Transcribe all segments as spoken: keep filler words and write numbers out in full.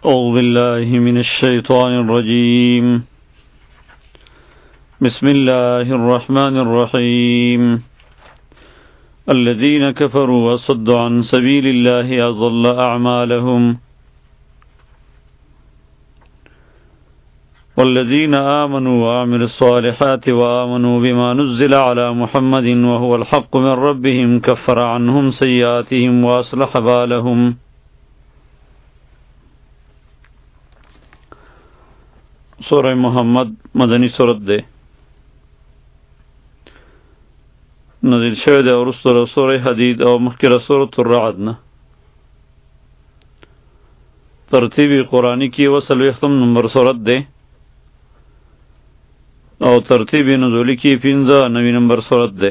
أعوذ بالله من الشيطان الرجيم. بسم الله الرحمن الرحيم. الذين كفروا وصدوا عن سبيل الله أضل أعمالهم والذين آمنوا وعملوا الصالحات وآمنوا بما نزل على محمد وهو الحق من ربهم كفر عنهم سيئاتهم وأصلح بالهم. سورہ محمد مدنی سورت دے نزل شوه دے اور سورہ سورہ حدید او مخکره سورۃ الرعد نه ترتیبی قرآنی کی وصل وختم نمبر سورت دے او ترتیبی نزولی کی پینزا نوی نمبر سورت دے.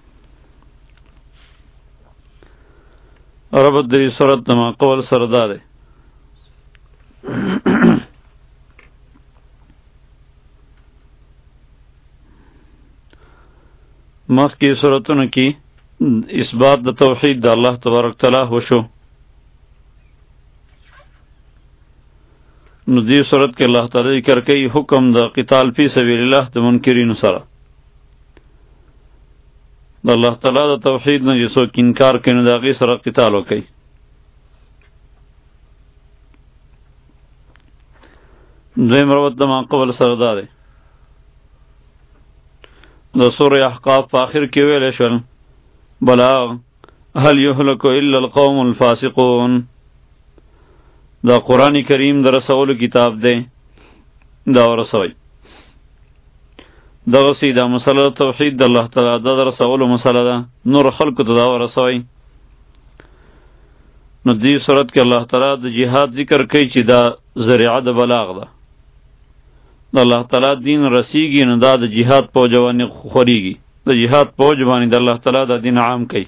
ربط دی سورت نما قول سردا دے. مخ کی صورتوں کی اثبات د توحید د الله تبارک تعالی وشو. نو دی صورت کې الله تعالی ذکر کوي حکم د قتال فی سبیل الله د منکرین سره. د الله تعالی د توحید نه یسو انکار کوي نو دغه سره قتال وکړي. دویم روایت د ما قبل سره ده د سورہ احقاف په آخر کې ویل شول بلا هل یهلک الا القوم الفاسقون. دا قرآن کریم در رسول کتاب دی دا ورسوي دغه سیدا مسله توحید د الله تعالی د رسول مسله ده نور خلق ته دا ورسوي. نو دې صورت کې الله تعالی د جهاد ذکر کوي چې دا ذریعہ د بلاغ ده. د الله تعالی دین رسیږي نو دا د جهاد په جوانی خوريږي. د جهاد په جوانی د الله تعالی د دین عام کوي.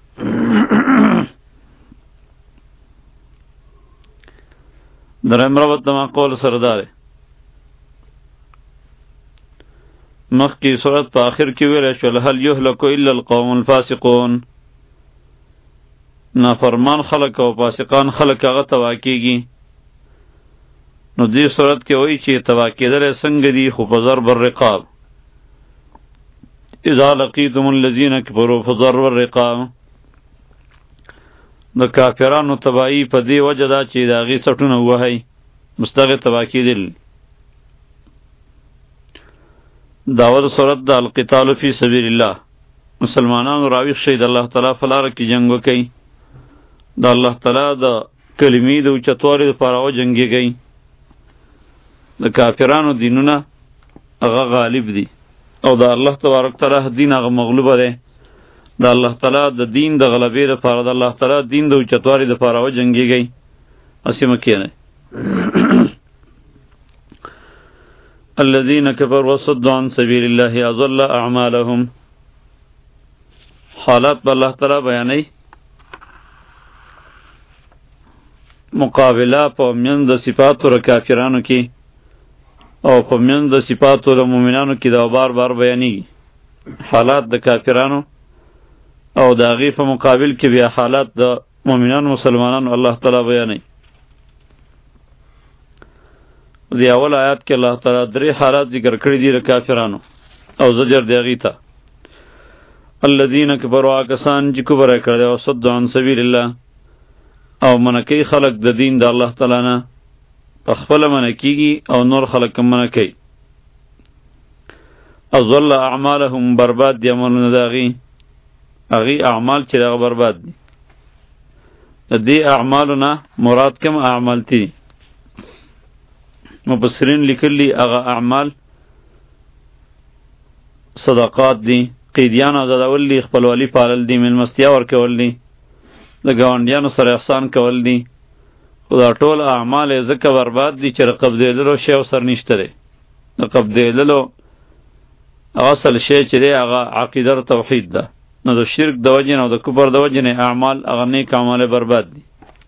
درم روت ما قول سردار مخ کی صورت په آخر کې ویل شول هل یهلک الا القوم الفاسقون. نافرمان خلق او فاسقان خلق هغه تواکیږي. نو دې صورت کې وایي چې تبا کېدل څنګه دي خو په ضرب الرقاب اذا لقیتم الذین کفروا فضرب الرقاب. د کافرانو تباہی په دې وجه ده چې د هغې سټونه ووهئ مستغې تبا کېدل. داود صورت د القتال فی سبیل الله. مسلمانانو راویښ شئ د الله تعالی په لاره کې جنګ وکئ. د الله تعالی د کلمې د اوچتوالي دپاره وجنګېږئ. د کافرانو دینونه هغه غالب دي او د الله تبارک تعالی دین هغه مغلوبه دی. د الله تعالی د دین د غلبې لپاره د الله تعالی دین د اوچتوالي دپاره وجنګېږئ. هسې مه کښېنئ. الذین کفروا وصدوا عن سبیل الله اضل اعمالهم. حالات به الله تعالی بیانوي. مقابله په منځ د صفاتو د کافرانو کې او په منځ د صفاتو د مؤمنانو کې دا بار بار بیانېږي. حالات د کافرانو او د هغې په مقابل کې بیا حالات د مؤمنانو مسلمانانو الله تعالی بیانوي. د اول آیات کې الله تعالی درې حالات ذکر کړي دي د کافرانو او زجر د هغې ته. الذین کفروا کسان چې کفر یې کړی او صدوا عن سبیل الله او منع کوي خلق د دین د الله تعالی نه په خپله منع کېږي او نور خلق هم منع کوي. اضل اعمالهم برباد دي عملونه د هغې هغې اعمال چې دغه برباد دي. د دې اعمالو نه مراد کم اعمال دي مفسرین لیکلي هغه اعمال صدقات دي قیدیان آزادول دي خپلوالي پالل دي مېلمستیا ورکول دي د ګاونډیانو سره احسان کول دي. خو دا ټول اعمال یې ځکه برباد دي چې د قبضېدلو شی ورسره نشته دی. د قبضېدلو اصل شی چې دی هغه عقیده توحید ده. نو د شرک د وجې نه او د کفر د وجې نه اعمال هغه نیک اعمال برباد دي.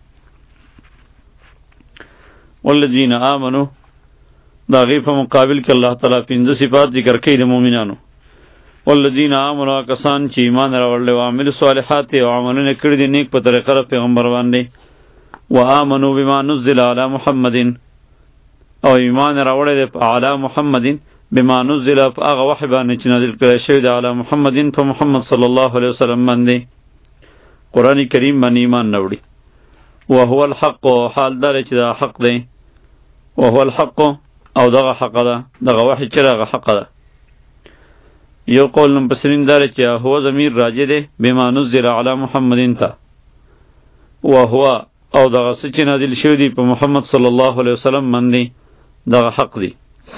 والذین آمنوا د هغې په مقابل کې الله تعالی پنځه صفات ذکر کوي د مؤمنانو. والذین آمنوا کسان چې ایمان راوړلی او عملوا صالحات او عملونه کړي دي نیک په طریقه د پیغمبر باندې وآمنوا بما نزل على محمد او ایمان راوړی دی علی محمدین بما نزل هغه وحی باندې چې نازل کړی شوی دی علی محمدین په محمد صلی الله علیه وسلم باندې قرآن کریم باندې ایمان نه وړي وهو الحق حال دار چې دا حق دی وهو الحق او دغه حق ده دغه وحی چې دغه حق ده یو قول مفسرین دار چې هو ضمیر راجع دی بما نزل علی محمدین ته وهو او دغه څه چې نازل شوی دی په محمد صلی الله علیه وسلم باندې دغه حق دی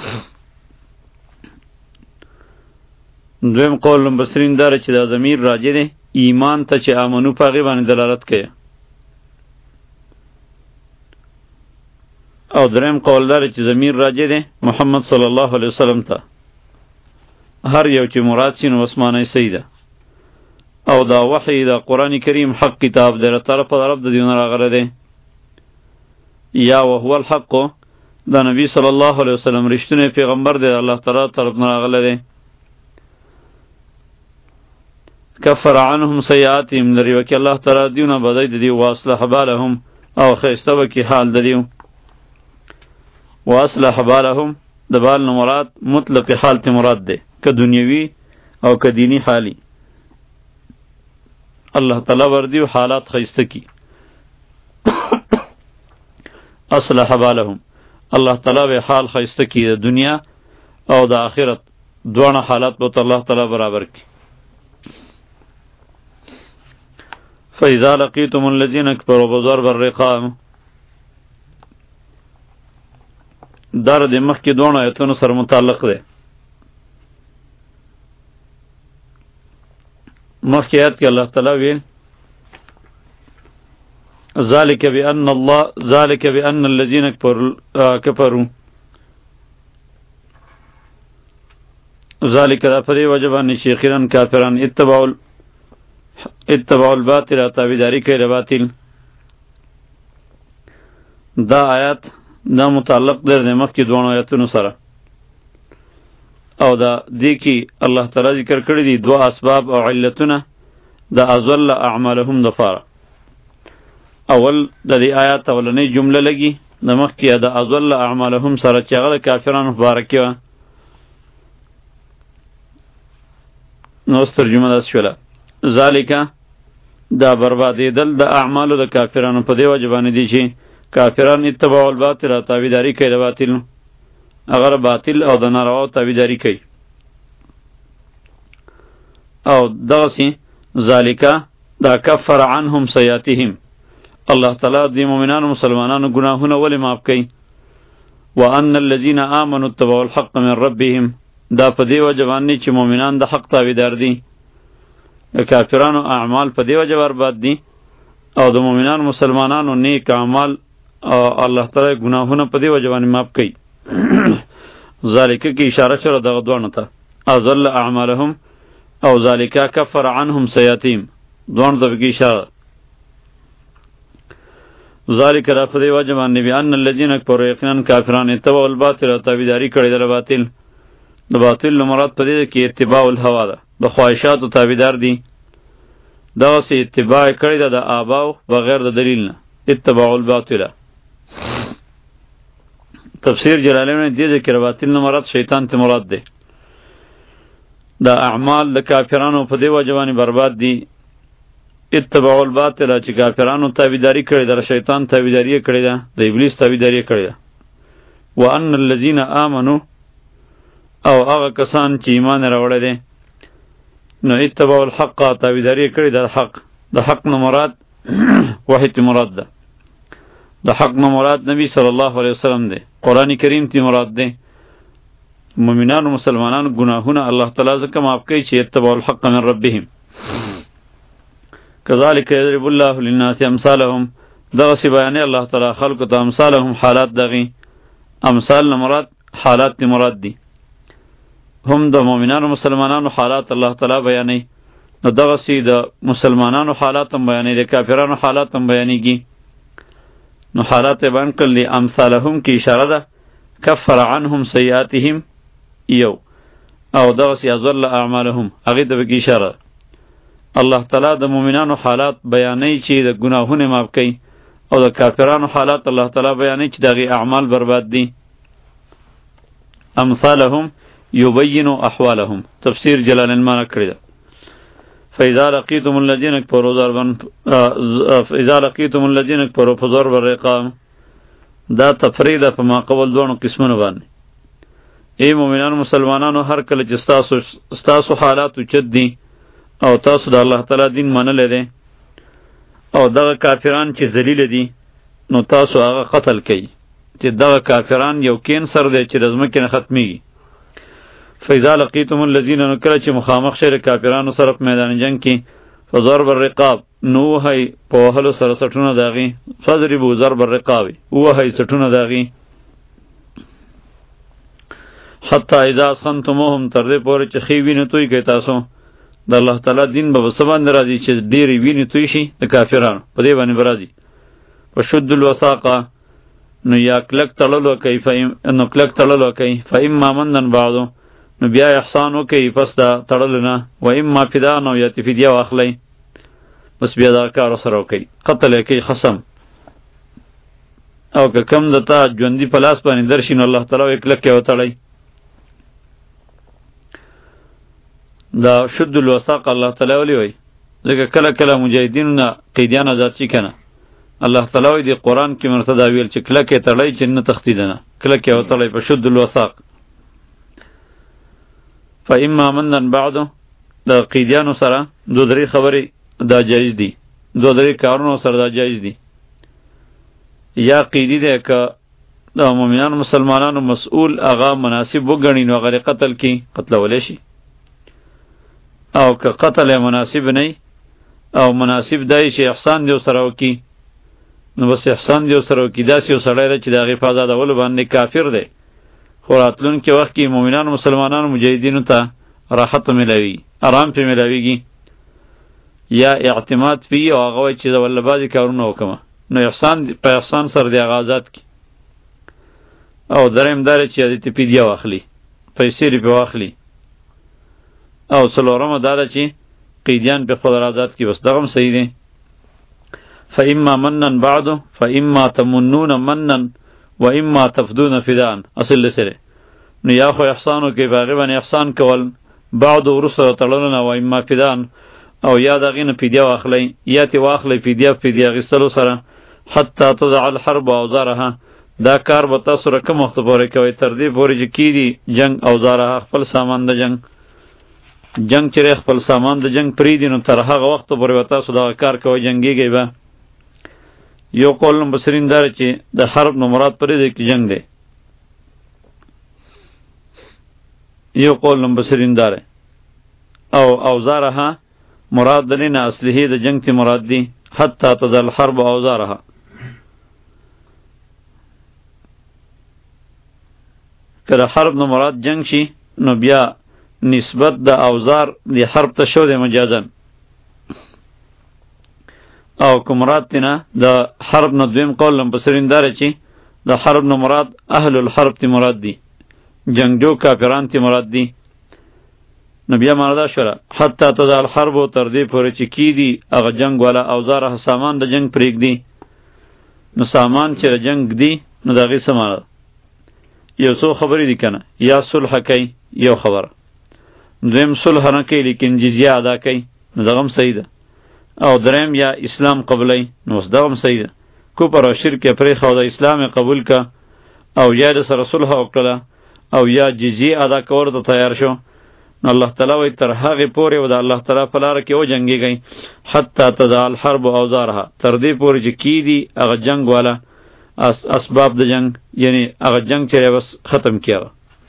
دویم قول مفسرین دار چې دا ضمیر راجع دی ایمان ته چې امنو په هغې باندې دلالت کوي او دریم قول دار چې ضمیر راجع دی محمد صلی الله علیه وسلم ته هر یو چې مراد سي نو اسمانه صحیح ده او دا وحی دا قرآن کریم حق کتاب دی له طرفه د رب د دیونه راغلی دی یا وهو الحق دا نبی صلی الله علیه وسلم رښتونی پیغمبر دی الله تعالی طرف نه راغلی دی کفر عنهم سیئاتهم لري وکي الله تعالی دیونه بدای د دی واصلح بالهم او خیسته وکي حال د دیو واصلح بالهم د بال نه مراد مطلق حالت مراد دی که دنیوي او که دینی حالی الله تعالی وردی حالات خیسته کی اصلح بالهم الله تعالی به حال خیسته کی د دنیا او د آخرت دوه حالات به الله تعالی برابر کی فإذا لقيتم الذين كفروا بضرب الرقاب دار د مخ کې دوه آیتونو سره متعلق دی مخ کې آیت کې الله تعالی ویل ذلك بأن الله ذلك بأن الذين كفروا ذلك دا فدی وجبان شیخیران کافران اتبعوا اتبعوا الباطل تابعداری کوي د باطل دا آیات دا متعلق در د مخ کې دوه آیتونو سره او دا دی کې الله تعالی ذکر کړی دي دوه اسباب او علتونه دا ازل اعمالهم دفاره اول د دې آیات اولنۍ جمله لګي د مخ کې دا ازل اعمالهم سره چې هغه کافرانو مبارکي وه نو ترجمه داسې شوله ذالک دا بربادېدل د اعمالو د کافرانو په دې وجه باندې دي چې کافران اتباع الباطل تابعداري کوي د باطل اگر باطل او د نارواو تابعداري کوي او دغسې ذالک دا کفر عنهم سیئاتهم الله تعالی د مؤمنانو مسلمانانو ګناهونه ولې معاف کوي وان الذین آمنوا اتبعوا الحق من ربهم دا په دې وجه باندې چې مؤمنان د حق تابعدار دي کافرانو اعمال په دې وجه برباد دي او د مؤمنانو مسلمانانو نیک اعمال او الله تعالی ګناهونه په دې وجه باندې معاف کوي ذالک کی اشاره شوه دغه دوه ته ازل اعمالهم او ذالک کفر عنهم سیئاتهم دوه ته کی اشاره ذالک را په دې وجه باندې بیان الذين كفروا یقینا کافران اتبعوا الباطل تابعداري کړي د باطل د باطل مراد په دې کې اتباع الهوا ده د خواهشاتو تابعدار دي دغسې اتباع کړې ده د آباو بغیر د دلیل نه اتباع الباطل تفسیر جلالین دې ذکر باطل نه مراد شیطان ته مراد ده دا اعمال د کافرانو په دې وجه باندې برباد دي اتباع الباطل چې کافرانو تابعداري کړې ده شیطان تابعداري کړې ده د ابلیس تابعداري کړې ده وان الذين آمنوا او هغه کسان چې ایمان راوړی دی نو اتباع الحق تابعداري کړې ده حق د حق نه مراد وحی ته مراد ده د حق نه مراد نبی صلی الله علیه وسلم دی قرآن کریم ته مراد دی مؤمنانو مسلمانانو ګناهونه الله تعالی ځکه معاف کوي چې اتباع الحق من ربهم کذالک یضرب الله للناس امثالهم دغسې بیانې الله تعالی خلقو ته امثالهم حالات دغې امثال نه مراد حالات ته مراد دي هم د مؤمنانو مسلمانانو حالات الله تعالی بیانوي نو دغسې د مسلمانانو حالات هم بیانوي د کافرانو حالات هم بیانېږي نو حالات یې بیان کړل دي امثالهم کې اشاره ده کفر عنهم سیئاتهم یو او دغسې اضل اعمالهم هغې ته پکې اشاره الله تعالی د مؤمنانو حالات بیانوي چې د ګناهونه معاف کوي او د کافرانو حالات الله تعالی بیانوي چې دغه اعمال برباد دي. امثالهم یبین احوالهم تفسیر جلال المعنی کړی ده. فاذا لقيتم الذين كفروا ضربا فاذا لقيتم الذين كفروا فضرب الرقاب دا تفریده په ما قبل دوه قسمونه باندې. ای مومنان مسلمانانو هر کله چې تاسو تاسو حالات چد دي او تاسو د الله تعالی دین منل دي او دغه کافران چې ذلیل دي نو تاسو هغه قتل کړئ چې دغه کافران یو کینسر دی چې د ځمکې نه ختمیږي. فاذا لقيتم الذين نکره چې مخامخ شئ کافرانو سره په میدان جنگ کې فضرب الرقاب نو هي په وهلو سره سټونه داغي فضربوا ضرب الرقاب وهي سټونه داغي حتی اذا اسخنتموهم تر دې پورې چې خې وینې توی کوي تاسو د الله تعالی دین به وسبان راځي چې ډېرې وینې توی شي د کافرانو په دې باندې راځي. وشد الوثاقه نو یا کلک تړلو کوي فایم نو کلک تړلو کوي فایم مامندن بعضو نو بیا احسان وکي پس دا تړل نه و اما فدا نو یا فدیه واخلي بس بیا دا کار سره وکي قتل کوي خصم او که کم دتا ژوندۍ پلاس باندې درشین الله تعالی یک لکه وتړي. دا شد الوثاق الله تعالی ولي وي ځکه کله کله مجاهدین نه قیدیان آزاد شي کنه الله تعالی دی قرآن کې مرتدا ویل چې کله کې تړي چې نه تختیدنه کله کې وتړي په شد الوثاق. فاما منن بعدو د قیدیانو سره دو درې خبرې دا جایز دي دو درې کارونو سره دا جایز دي. یا قیدی دی که د مؤمنانو مسلمانانو مسئول هغه مناسب وګڼي نو هغه قتل کی قتلولی شي او که قتل مناسب نه او مناسب دی چې احسان دی سره وکي نو بس احسان دی سره وکي داسې یو سړی چې د هغې په آزادولو باندې کافر دی خو راتلونکي وخت کې مؤمنانو مسلمانانو مجاهدینو ته راحت ملاوي آرام پې ملاویږي یا اعتماد پی او هغه وایي چې زه والله بعضې کارونه وکړمه نو احسان په احسان سره د هغه آزاد کړي. او دریم دا دی چې هغې ته فدیه واخلي پیسې دې پې واخلي. او څلورمه دا ده چې قیدیان پې خپل آزاد کړي بس دغه هم صحیح دی. فاما منن بعدو فاما تمنون منن و اما تفدون فدان اصل سره نو یا خو احسانو کې باغی باندې احسان کول بعد ورسره تړلونه و اما فدان او یا دغه نه فدیه واخلی یا تی واخلی فدیه فدیه غسلو سره حتی تضع الحرب اوزارها دا کار به تاسو سره کوم وخت پورې کوي تر دې پورې چې کیدی جنگ اوزارها خپل سامان د جنگ جنگ چې خپل سامان د جنگ پریدي نو تر هغه وخت پورې تاسو دا کار کوي جنگیږي به. یو قول مبصرین داره چې د حرب نو مراد پرې دی کې جنگ دی. یو قول مبصرین داره او اوزارها مراد دلینه اصلیه د جنگ تی مراد دی حتی تضع الحرب اوزارها. که د حرب نو مراد جنگ شي نو بیا نسبت د اوزار دی حرب ته شو دی مجازن او که مراد تینا د حرب نو دویم قول مبصرین داره چې د حرب نو مراد اهل الحرب تی مراد دی جنگجو کافران تی مراد دی. نو بیا مردا شوره حتی تضع الحرب تر دې پورې چې کیدی هغه جنگ والا اوزار سامان د جنگ پرېږدي نو سامان چې د جنگ دی نو دغه سامان یو څو خبرې دي کنه یا صلح کوي یو خبره دویم صلح نه کوي لیکن جزیه ادا کوي نو دغه هم صحیح ده. او دریم یا اسلام قبلی نو اوس دغه هم صحیح ده کو پر او شرک پرې خو د اسلام قبول کا او یا د سره صلح وکړه او یا جزیه ادا کول ته تیار شو نو الله تعالی وی تر هغه پورې و د الله تعالی په لار کې و جنگيږي حتی تضع الحرب اوزارها تر دې پورې چې کیدی هغه جنگ والا اس اسباب د جنگ یعنی هغه جنگ چې بس ختم کیږي.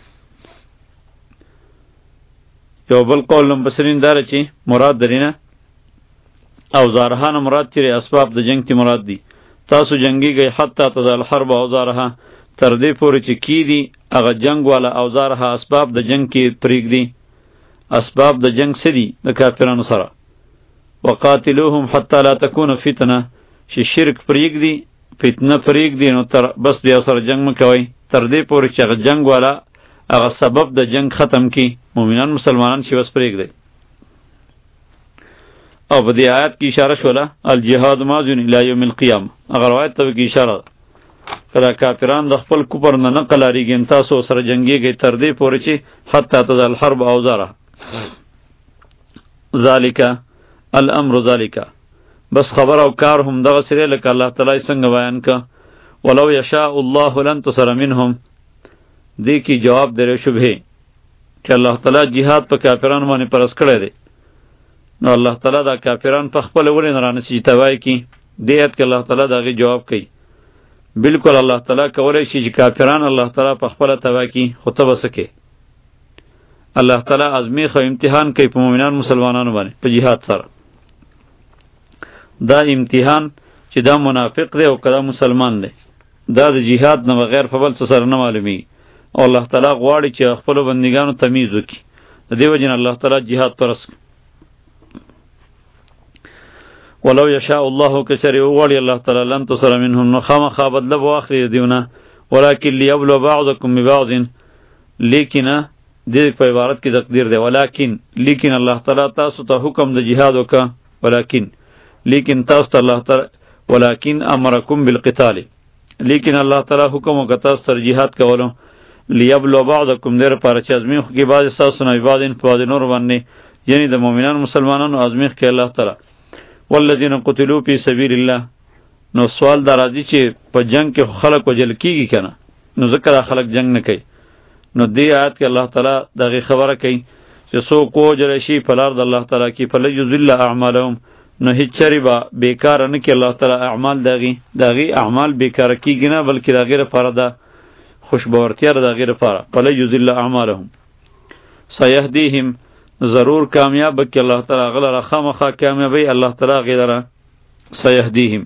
یو بل قول مبصرین داره چې مراد درینه اوزارها نه مراد چې اسباب د جنگ تی مراد دي تاسو جنگيږي حتی تضع الحرب اوزارها تر دې پورې چې کیدی هغه جنگ والا اوزارها اسباب د جنگ کې پرېږدي. اسباب د جنگ سدي د کافرانو سره وقاتلوهم حتی لا تكون فتنه چې شرک پرېږدي فتنه پرېږدي نو تر بس بیا سره جنگ مکوئ تر دې پورې چې هغه جنگ والا هغه سبب د جنگ ختم کی مؤمنان مسلمانان چې وس پرېږدي. او په دې آیات کې اشاره شوله الجهاد ماضی الی یوم القیامه. اگر روایت ته کې اشاره کله کافران د خپل کوپر نه نقل اړیږي تاسو سره جنگیږي تر دې پورې چې حتی تذل الحرب اوزاره ذالک الامر ذالک. بس خبر او کار هم دغه سره لکه الله تعالی څنګه بیان کا ولو یشاء الله لانتصر منهم. دې کی جواب درې شبهه چې الله تعالی jihad په کافرانو باندې پرس کړی دی، نو الله تعالی دا کافران په خپل ولې نه رانسی توای کی دې ایت کې الله تعالی دغه جواب کوي. بالکل الله تعالی کولای شي چې کافران الله تعالی په خپل توای کی خطبه وسکه. الله تعالی ازمیخ او امتحان کوي په مؤمنان مسلمانانو باندې په jihad سره. دا امتحان چې دا منافق دی او کدا مسلمان دی دا د jihad نه بغیر په بل څه سره نه معلومي. او الله تعالی غواړي چې خپل بندګانو تمیز وکړي. د دې وجه نه الله تعالی jihad پرس. ولو یشاء الله کچری وغواړي الله تعالی لن تصر منهم نو خامخا بدله به واخلي دیونه ولکن لیبلو بعضکم ببعض. لیکن دې په عبارت کې تقدیر دی ولکن لیکن الله تعالی تاسو ته حکم د jihad وکا ولکن لیکن تاسو ته الله تعالی ولکن امرکم بالقتال لیکن الله تعالی حکم وکړ تاسو تر jihad کولو لیبلو بعضکم دیر پر چې ازمیخ کې بعض تاسو نه بعضین په بعض نور باندې یعنی د مؤمنان مسلمانانو ازمیخ کې الله تعالی والذین قتلوا فی سبیل الله. نو سوال دا راځي چې په جنگ کې خلق وجل کیږي کنه نو ذکر خلق جنگ نه کوي. نو دې آیات کې الله تعالی دغه خبره کوي چې سو کو جل شي فلار د الله تعالی کې فل یذل اعمالهم نو هیڅ چری با بیکار نه کې الله تعالی اعمال دغه دغه اعمال بیکار کیږي نه بلکې د غیر لپاره ده خوشبورتیا د غیر لپاره فل یذل اعمالهم سیهدیهم ضرور کامیاب کی الله تعالی غلره خامخا کامیابی الله تعالی غیره سیهدیهم.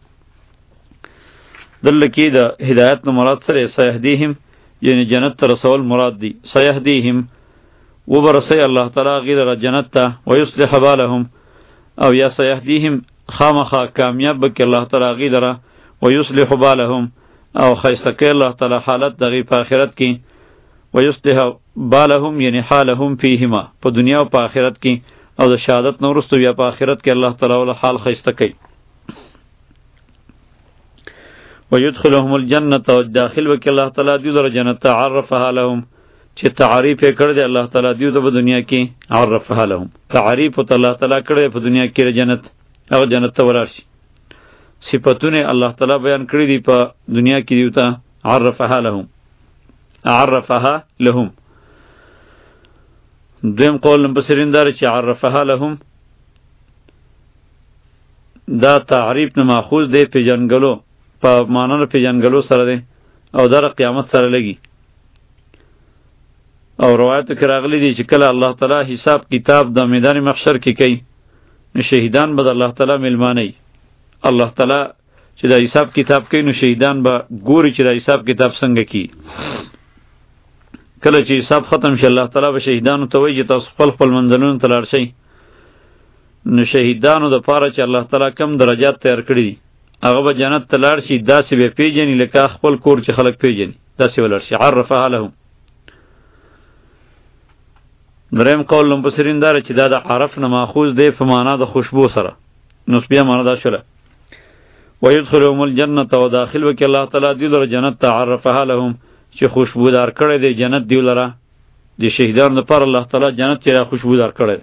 دل کی د هدایت نو مراد سره سیهدیهم یعنی جنت ته رسول مراد دی. سیهدیهم وبرسی الله تعالی غیره جنت ته ویصلح بالهم او یا سیهدیهم خامخا کامیاب کی الله تعالی غیره ویصلح بالهم او خیسته کی الله تعالی حالت دغه په آخرت کې ویصلح بالهم یعنی حالهم فیهما په دنیا او په آخرت کې او د شهادت نو وروسته بیا په آخرت کې الله تعالی ول حال خیسته کوي. ويدخلهم الجنه او داخل وکي الله تعالی دیو در جنت عرفها لهم چې تعریف یې کړی دی الله تعالی دیو د دنیا کې عرفها لهم تعریف ته الله تعالی کړی په دنیا کې جنت او جنت ته ورشي صفاتونه الله تعالی بیان کړی دی په دنیا کې دیو ته عرفها لهم عرفها لهم. دویم قول مبصرین دار چې عرفها لهم دا تعریف نه ماخوذ دی په جنګلو په معنا په جنګلو سره دی او در قیامت سره لګي. او روایت کې راغلی دی چې کله الله تعالی حساب کتاب د میدان محشر کې کوي نو شهیدان به الله تعالی ملمانه الله تعالی چې دا حساب کتاب کوي نو شهیدان به ګوري چې دا حساب کتاب څنګه کوي. کله چې حساب ختم شي الله تعالی به شهیدانو ته وایي چې تاسو خپل خپل منزلونو ته لاړ شئ. نو شهیدانو د پاره چې الله تعالی کم درجات تیار کړي دي هغه به جنت ته لاړ شي داسې به پیژني لکه خپل کور چې خلک پیژني داسې ولر شي عرفها لهم. دریم قول مفسرین دار چې دا د عرف نه ماخوذ دی په معنا د خوشبو سره نو بیا معنا دا شوله ويدخلهم الجنه او داخل وکي الله تعالی دی در جنت تعرفها لهم چې خوشبودار کړی دی جنت دی لره د شهیدانو پر الله تعالی جنت چې خوشبودار کړی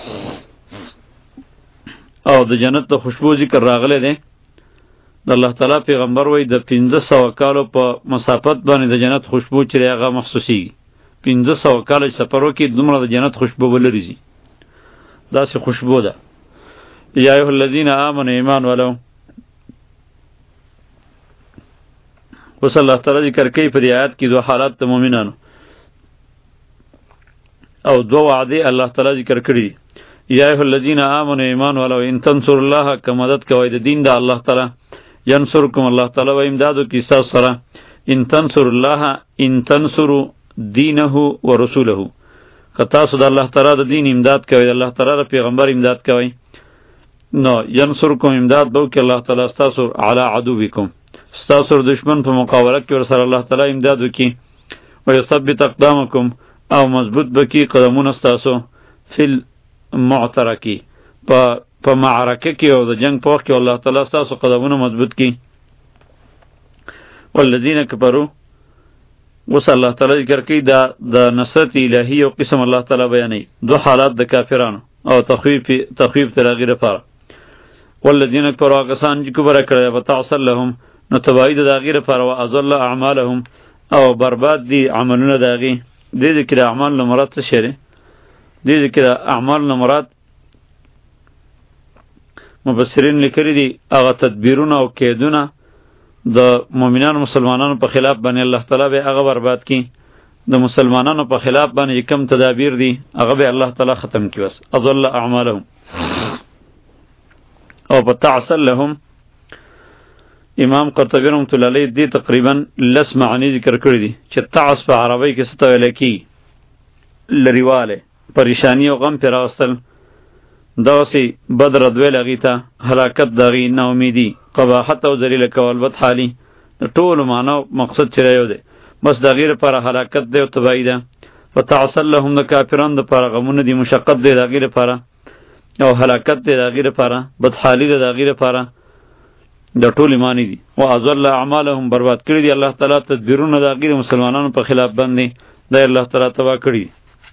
او د جنت ته خوشبو ذکر راغلی دی. د الله تعالی پیغمبر وای د پنځه سوه کالو په مسافت باندې د جنت خوشبو چې هغه محسوسي پنځه سوه کال سفرو کې دومره د جنت خوشبو ولري داسې خوشبو ده. یا ایها الذین آمنوا ایمان ولو وصلی الله تعالی ذکر کوي په دې آیات کې دوه حالات د مؤمنانو او دوه وعده الله تعالی ذکر کړی. یا ایها الذین آمنوا ایمان ولو ان تنصروا الله کمدد کوي د دین د الله تعالی ینصرکم الله تعالی و امدادو کی تاسو سره ان تنصروا الله ان تنصروا دینه و رسوله که تاسو د الله تعالی د دین امداد کوي د الله تعالی د پیغمبر امداد کوي نو ینصرکم امداد بو کې الله تعالی تاسو علی عدوکم تاسو دشمن په مقابله کې ور سره الله تعالی امداد وکي و یثبت اقدامکم او مضبوط بکی قدمونه تاسو فل معترکی په په معرکه کې او د جنگ په وخت کې الله تعالی ستاسو قدمونه مضبوط کړي. والذین کفروا، اوس الله تعالی ذکر کوي دا د نصرت الهی او قسم الله تعالی بیانوي دو حالات د کافرانو او تخویف تخویف تر هغې لپاره. والذین کفروا کسان چې کفر کړی فتعصر لهم نو تباهي د هغې لپاره و اضل اعمالهم او برباد دي عملونه د هغې. دې ذکر اعمال نه مراد څه شی دی؟ دې ذکر اعمال نه مراد مفسرین لیکلي دي هغه تدبیرونه او کیدونه د مؤمنانو مسلمانانو په خلاف باندې الله تعالی به هغه برباد کړي. د مسلمانانو په خلاف باندې کم تدابیر دي هغه به الله تعالی ختم کړي. بس اضل اعمالهم او بتعسل لهم. امام قرطبی رحمۃ اللہ علیہ دی تقریبا لس معنی ذکر کړی دي چې تعس په عربی کې څه ته ویل کیږي؟ لریواله، پریشانی او غم پر راوستل، دغسې بد رد ویل هغې ته، هلاکت د هغې، ناامیدي، قباحت او ذلیله کول، بد حالي، د ټولو معنا مقصد چې یو دی، بس د هغې لپاره هلاکت دی او تباهي ده. فتعسل لهم د کافرانو دپاره غمونه دي، مشقت دی د هغې لپاره او هلاکت دی د هغې لپاره، بدحالي ده د هغې لپاره، د ټولې معنی دي. و اضل اعمالهم، برباد کړي دي الله تعالی تدبیرونه د هغې د مسلمانانو په خلاف باندې، دا یې الله تعالی تباه کړي.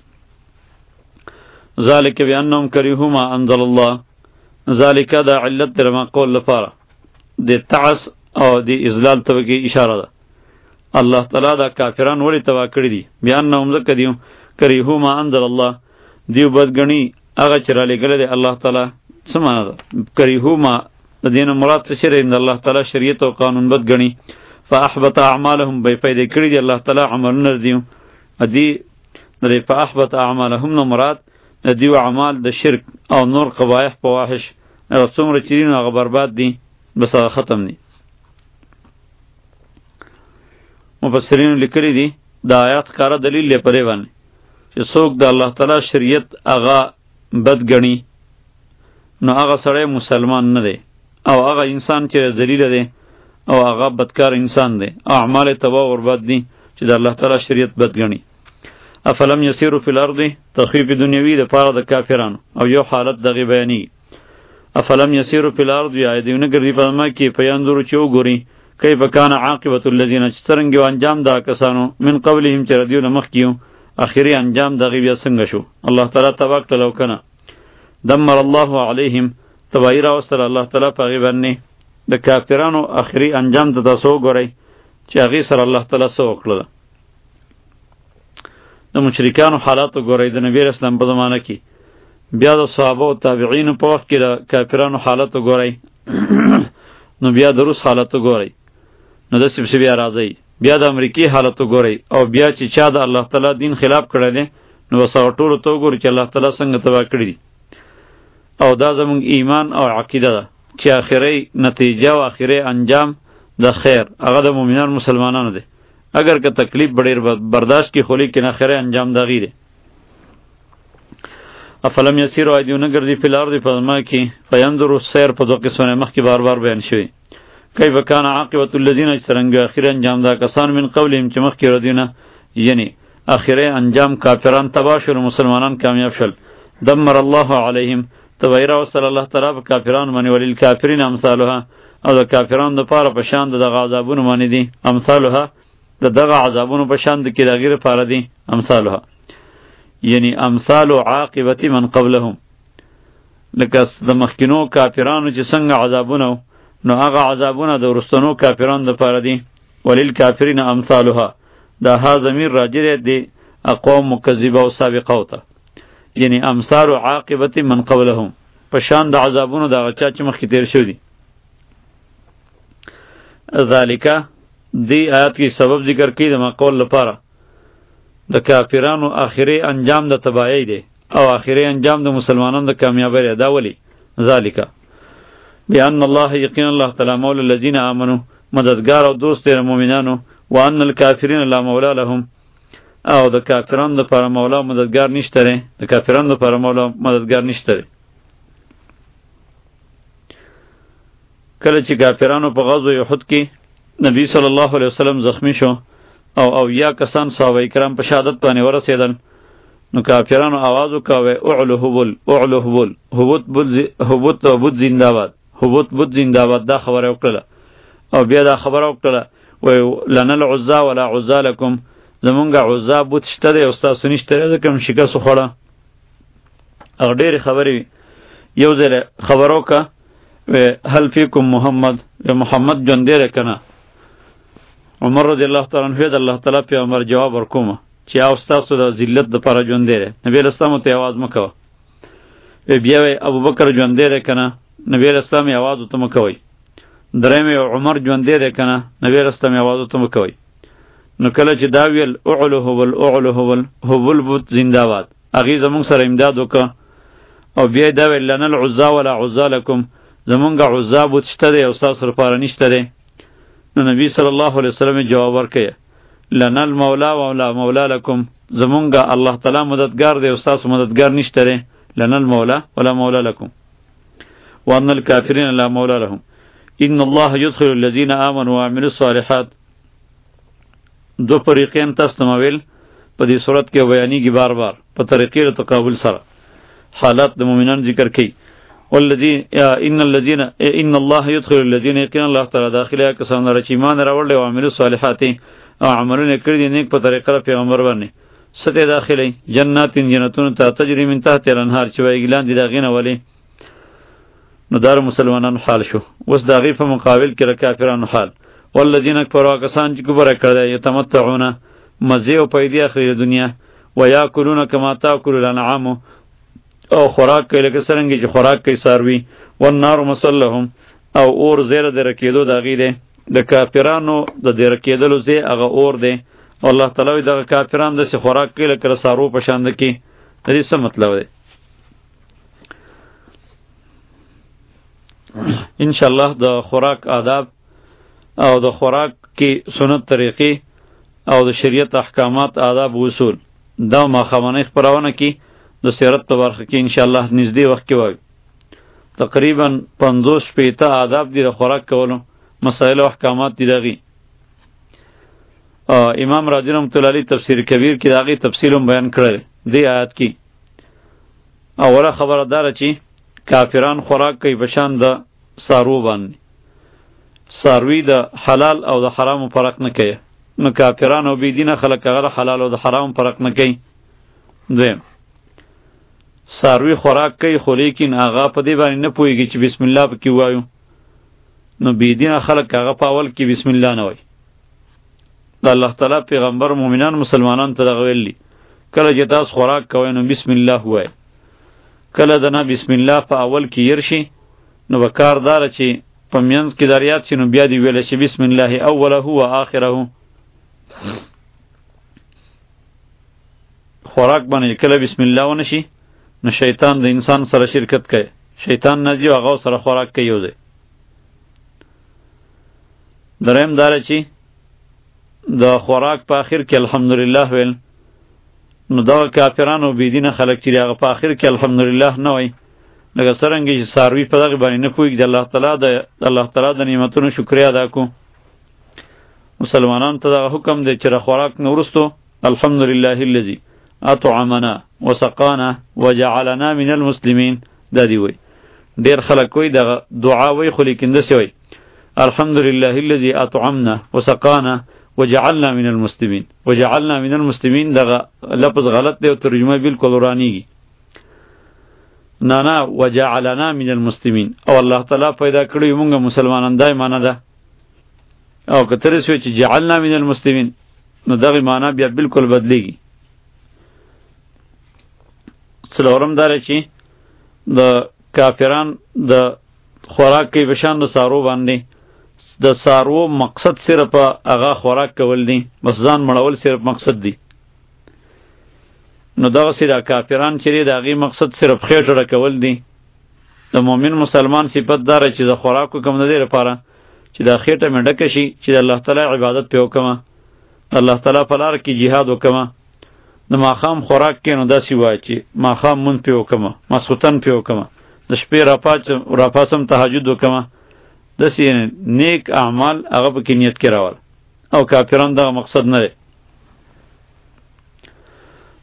ذالک بانهم کریهوا ما انزل الله، ذالک دا علت در ما قول لپاره د تعس او د اذلال ته کې اشاره ده. الله تعالی دا کافران ولی تباه کړي دي؟ بانهم ذکر دیو کریهوا ما انزل الله، دیو بدګنی هغه چې را لېږلی دی الله تعالی. څه معنا ده کریهوا ما؟ د دین مراد څه شی دی؟ الله تعالی شریعت او قانون بدګنی. فاحبط اعمالهم، بې فایدې کړي دي الله تعالی عملونه دیو. ادي د فاحبط اعمالهم نو مراد د دیو اعمال د شرک او نور قبایح فواحش او څومره چې دي نو هغه برباد دي، بس هغه ختم دي. مفسرینو لیکلي دي د آیات ښکاره دلیل دی په دې باندې چې څوک د الله تعالی شریعت هغه بد ګڼي نو هغه سړی مسلمان نه دی، او هغه انسان چې ذلیله دی او هغه بدکار انسان دی، اعمال تباه او برباد دي چې د الله تعالی شریعت بد ګڼي. افلم یسیروا فی الارض، تخفیف دنیوی د پاره د کافرانو او یو حالت دغه بیانی. افلم یسیروا فی الارض، یا دیونه ګرځي په ما کې پیاندورو چې وګوري کیف کان عاقبت الذین، چې څرنګه انجام دا کسانو من قبلهم چې ردیونه مخکیو، اخری انجام دغه بیا څنګه شو؟ الله تعالی تبارک لو کنه دمر الله علیهم، تباہی راوستل الله تعالی په هغې باندې. د کافرانو اخری انجام ته تاسو وګورئ چې هغې سره الله تعالی څه وکړله. د مشرکانو حالات وګورئ د نبی اسلام په زمانه کې، بیا د صحابه او تابعینو په وخت کې د کافرانو حالت وګورئ نو بیا د روس حالت وګورئ، نو داسې پسې بیا راځئ، بیا د امریکې حالت وګورئ، او بیا چې چا د الله تعالی دین خلاف کړی دی نو بس هغه ټولو ته وګورئ چې الله تعالی څنګه تباه کړي دي. او دا زمونږ ایمان او عقیده ده چې آخري نتیجه او آخري انجام د خیر هغه د مؤمنانو مسلمانانو دی. اگر که تکلیف ډېر برداشت کی خو لیکن آخري انجام دغې دی. افلم یسیروا ایدیونه ګرځي فی الارض په ځمکه کې فینظروا سیر په دوه قسمونه مخکې بار بار بیان شوی. کیف کان عاقبت الذین، څرنګه آخري انجام دا کسان من قبلهم چې مخکې ردیونه، یعنی آخري انجام کافران تباه شول، مسلمانان کامیاب شول. دمر الله علیهم، تباہی راوستل الله تعالی په کافرانو باندې. وللکافرین امثالها، او د کافرانو دپاره په شان د دغه عذابونو باندې دي. امثالها د دغه عذابونو په شان د کې د هغې لپاره دي. امثالها یعنی امثال عاقبت من قبلهم، لکه د مخکینو کافرانو چې څنګه عذابونه نو هغه عذابونه د وروستنو کافرانو دپاره دي. وللکافرین امثالها، دا ها ضمیر راجع دی اقوام مکذبه او سابقه ته، یعنی امثال عاقبت من قبلهم، په شان د عذابونو د هغه چا چې مخکې تیر شوي دي. ذالک دی آیات کی سبب ذکر کی د مقول لپاره د کافرانو آخري انجام د تباہی دی او آخري انجام د مسلمانانو د کامیابی دی. دا ولی ذالک بیان الله، یقین الله تعالی مولا الذین آمنوا، مددگار او دوست دی مؤمنانو، وان الکافرین لا مولا لهم، او د کافرانو لپاره مولا مددگار نشته دی، د کافرانو لپاره مولا مددگار نشته دی. کله چې کافرانو په غزوه احد کې نبی صلی الله علیه وسلم زخمی شو او او یا کسان صحابه کرام په شهادت باندې ورسېدل، نو کافرانو आवाज وکاوه اعلو هبل اعلو هبل هبوت بوت هبوت بوت زنده‌باد هبوت بوت زنده‌باد دا خبره وکړه او بیا دا خبره وکړه و لنا العزا ولا عزا لكم زمونږه عزا بوت شته دی او تاسو نشته دی کوم شکست خوړه او ډېر خبرې یو ځل خبرو کا و هل فیکم محمد یا محمد جون دی کنه عمر رضی الله تعالی عنہ د الله تعالی پیغمبر جواب ورکوم چې او تاسو د ذلت د پر جون دی نبی اسلام ته आवाज مکو بیا ابوبکر جون دی کنه نبی اسلام आवाज ته مکوي درېم عمر جون دی کنه نبی اسلام आवाज ته مکوي نو کله چې دا ویل اعلو هول اعلو هول هول بوت زنده‌باد اغه زمون سره امداد وکړه او بیا دا ویل لنا العزا ولا عزا لكم زمونږه عزا بوت شته دی او تاسو لپاره نشته دی نو نبی صلی الله علیه وسلم جواب ورکړ لنا المولا ولا مولا لكم زمونږه الله تعالی مددگار دی او تاسو مددگار نشته دی لنا المولا ولا مولا لكم وان الكافرين لا مولا لهم ان الله يدخل الذين امنوا وعملوا الصالحات دو طریقین تستمویل په دې صورت کې بیانېږي بار بار په طریقې تقابل سره حالات د مؤمنان ذکر کړي والذین ان الذين ان الله يدخل الذين يقين الله تعالی داخله کسان را چې ایمان راوړل او عمل صالحات او عملونه کړی دي نیک په طریقه پیغمبر باندې سته داخله جنات جنتون ته تجری من تحت الانهار چې وایي ګلان دي داغینه ولی نو دار مسلمانانو حال شو وس داغي په مقابل کې کافرانو حال والذین کفروا کسان چې کفر کړی یتمتعون مزه او پیدا اخري دنیا و یاکلون کما تاکل الانعام او خوراک کوي لکه څنګه چې خوراک کوي ساروی والنار مسلهم او اور زیره در کېدو داغي ده د کافرانو د در کېدلو زی هغه اور ده الله تعالی د کافرانو د خوراک کوي لکه سارو په شان ده کې دې څه مطلب ده ان شاء الله د خوراک آداب او د خوراک کی سنت طریقې او د شریعت احکامات آداب و اصول دا ما خمنه خبرونه کی د سیرت په برخه کې ان شاء الله نږدې وخت کې وایو تقریبا پنځوس شپېته آداب دي د خوراک کولو مسائل او احکامات دي دغه امام راضی رحمۃ اللہ علیہ تفسیر کبیر کې دغه تفصیل بیان کړل دی آیات کې اوله خبره دار چې کافران خوراک کوي بشان د سارو باندې ساروی د حلال او د حرام فرق نه کوي نو کافران او بيدینه خلک هغه حلال او د حرام فرق نه کوي دویم ساروی خوراک کوي خو لیکن هغه په دې باندې نه پوهیږي چې بسم الله پکې وایو نو بيدینه خلک هغه په اول کې بسم الله نه وایي د الله تعالی پیغمبر مؤمنان مسلمانان ته دغه ویلي کله چې تاسو خوراک کوئ نو بسم الله وایي کله د نه بسم الله په اول کې يرشي نو وکاردار چې په منځ کې دریات شنو بیا دی ویل شي بسم الله اوله و اخره خوراک باندې کله بسم الله ونشي نو شیطان د انسان سره شرکت کوي شیطان نزي او هغه سره خوراک کوي یوځي دریم دار چې د خوراک په اخر کې الحمدلله ویل نو دا کافرانو بيدینه خلک چې هغه په اخر کې الحمدلله نه وای لکه څنګه چې ساروی په دغه باندې نه پوهیږي د الله تعالی د الله تعالی د نعمتونو شکریا ادا کو مسلمانان ته دا حکم دی چې خوراک نه ورستو الحمدلله الذي اطعمنا وسقانا وجعلنا من المسلمين دا دی وای ډیر خلک وای د دعا وای خو لیکن دسی وای الحمدلله الذي اطعمنا وسقانا وجعلنا من المسلمين وجعلنا من المسلمين دغه لفظ غلط دی او ترجمه بالکل ورانیږي نه نه وجعلنا من المسلمين او الله تعالی پیدا کړی موږ مسلمانان دای معنی ده او کتر سوی چې جعلنا من المسلمين نو دغه معنی بیا بالکل بدلیږي څلورم دار چې د کافران د خوراک کې بشان د سارو باندې د سارو مقصد صرف هغه خوراک کول دي بس ځان مړول صرف مقصد دی نو دغه سره کافران چې دغه مقصد صرف خېټه کول دي د مؤمن مسلمان صفت دار چې د خوراکو کوم نه دی لپاره چې د خېټه مې ډکه شي چې د الله تعالی عبادت په وکما الله تعالی په لار کې jihad وکما د ماخام خوراک کې نو داسې وای چې ماخام مون په وکما مسخوتن په وکما د شپې راپاچ راپاسم تهجد وکما داسې نیک اعمال هغه په کې نیت کې راول او کافران دغه مقصد نه دی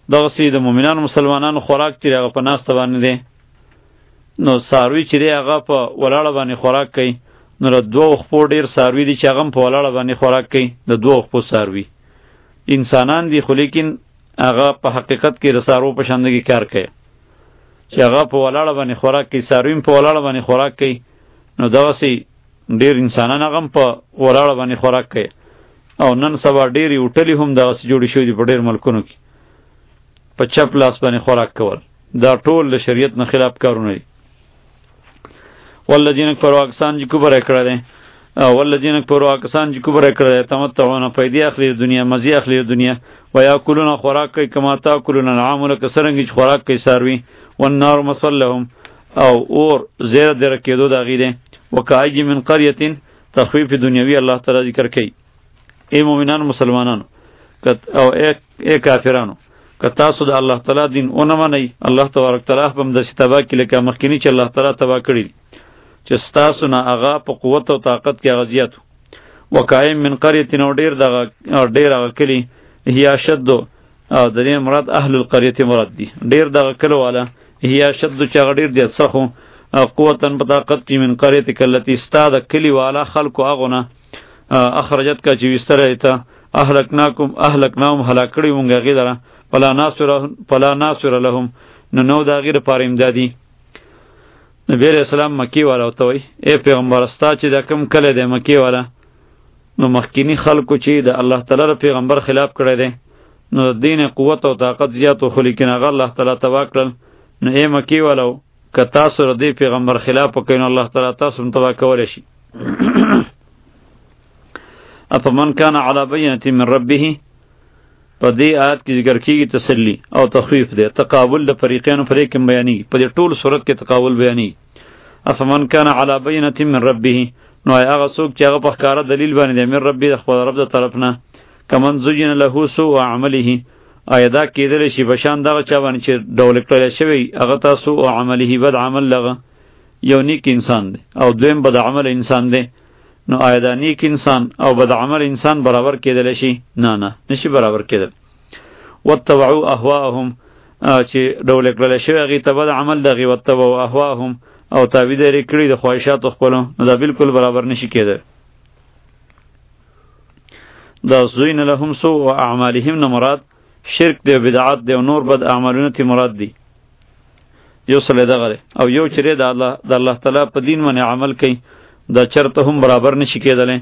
دغسې د مؤمنانو مسلمانانو خوراک چې هغه په ناسته باندې دی، نو څاروي چې دی هغه په ولاړه باندې خوراک کوي، نو د دوه خپو ډېر څاروي دي چې هغه هم په ولاړه باندې خوراک کوي، د دوه خپو څاروي انسانان دي، خو لیکن هغه په حقیقت کې د څاروو په شاندګي کار کوي چې هغه په ولاړه باندې خوراک کوي، څاروي هم په ولاړه باندې خوراک کوي، نو دغسې ډېر انسانان هغه هم په ولاړه باندې خوراک کوي. او نن سبا ډېرې هوټلې هم دغسې جوړې شوي دي په ډېر ملکونو کې، په چپ لاس باندې خوراک کول، دا ټول د شریعت نه خلاف کارونه دي. والذین کفروا کسان چې کفر یې کړی دی، والذین کفروا کسان چې کفر یې کړی دی، تمتعون پیدې اخلي د دنیا، مزې اخلي د دنیا، ویاکلون خوراک کوي کما تاکلون الانعام، لکه څرنګه چې خوراک کوي څاروي، والنار مثوی لهم او اور زیره د رکېدو د هغې دی. وکأی من قریة تخفیف دنیوي الله تعالی ذکر کوي. ای مؤمنان مسلمانانو او ای کافرانو، که تاسو د الله تعالی دین ونه منئ، الله تبارک تعالی به هم داسې تباه کړي لکه مخکیني چې الله تعالی تباه کړي دي چې ستاسو نه هغه په قوت او طاقت کې هغه زیات و. وکأی من قریة او ډېر دغه ډېر هغه کلي، هي اشد او د دې مراد اهل القریة مراد دي، ډېر دغه کلو والا، هي اشد چې هغه ډېر زیات سخو قوتن په طاقت کې من قریة التي ستا د کلي والا خلکو هغو نه اخرجت کا چې ویستره ته اهلکناکم اهلکناهم هلاک کړي مونږ هغې لره، فلا ناصر فلا ناصر لهم، نو نو د هغې لپاره امدادي. نبی علیہ السلام مکی والا ورته وایي ای پیغمبر ستا چې دا کوم کلی دی مکی والا، نو مخکینی خلکو چې د الله تعالی د پیغمبر خلاف کړی دی، نو د دین قوت او طاقت زیات و، خو لیکن هغه الله تعالی تباه کړل. نو ای مکی والو، که تاسو د دې پیغمبر خلاف وکړئ نو الله تعالی تاسو هم تباه کولی شي. افمن کان علی بینة من ربه، په دې آیات کې ذکر کېږي تسلی او تخفیف دی، تقابل د فریقینو په دې کې بیانېږي، په دې ټول صورت کې تقابل بیانېږي. افمن کان علی بینة من ربه، نو هغه څوک چې هغه په ښکاره دلیل باندې دی من ربه د خپل رب د طرف نه، کمن زین له سوء عمله، آیا دا کېدلی شي په شان دغه چا باندې چې ډول کړلی شوی هغه ته سوء عمله بد عمل لغه یو نیک انسان دی او دویم بد عمل انسان دی، نو آیا دا نیک انسان او بد عمل انسان برابر کېدلی شي؟ نه نه نشي برابر کېدل. واتبعوا اهواءهم، چې ډول کړلی شوی هغې ته بد عمل دغې، واتبعوا اهواءهم او تابعداري کړي د خواهشاتو خپلو، نو دا بالکل برابر نشي کېدل. دا زوین لهم سوء اعمالهم نه مراد شرک دی او بدعات دی او نور بد اعمالونه تی مراد دی. یو سړی دغه دی، او یو چې دی د الله د الله تعالی په دین باندې عمل کوي، دا چرته هم برابر نشي کېدلی.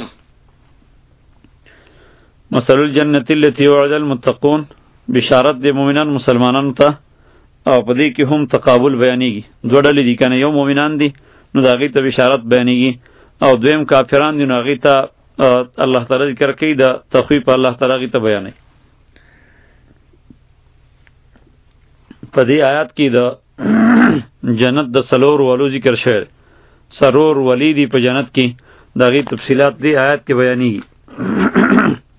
مثل الجنة التي وعد المتقون، بشارت دی مؤمنان مسلمانانو ته، او په دې کې هم تقابل بیانېږي، دوه ډلې دي کنه، یو مؤمنان دي نو د هغې ته بشارت بیانېږي، او دویم کافران دي نو هغې ته الله تعالی ذکر کوي، د تخویف الله تعالی هغې ته بیانوي. په دې آیات کې د جنت د څلور ولو ذکر شوی، څلور ولی دي په جنت کې، د هغې تفصیلات دې آیات کې بیانېږي.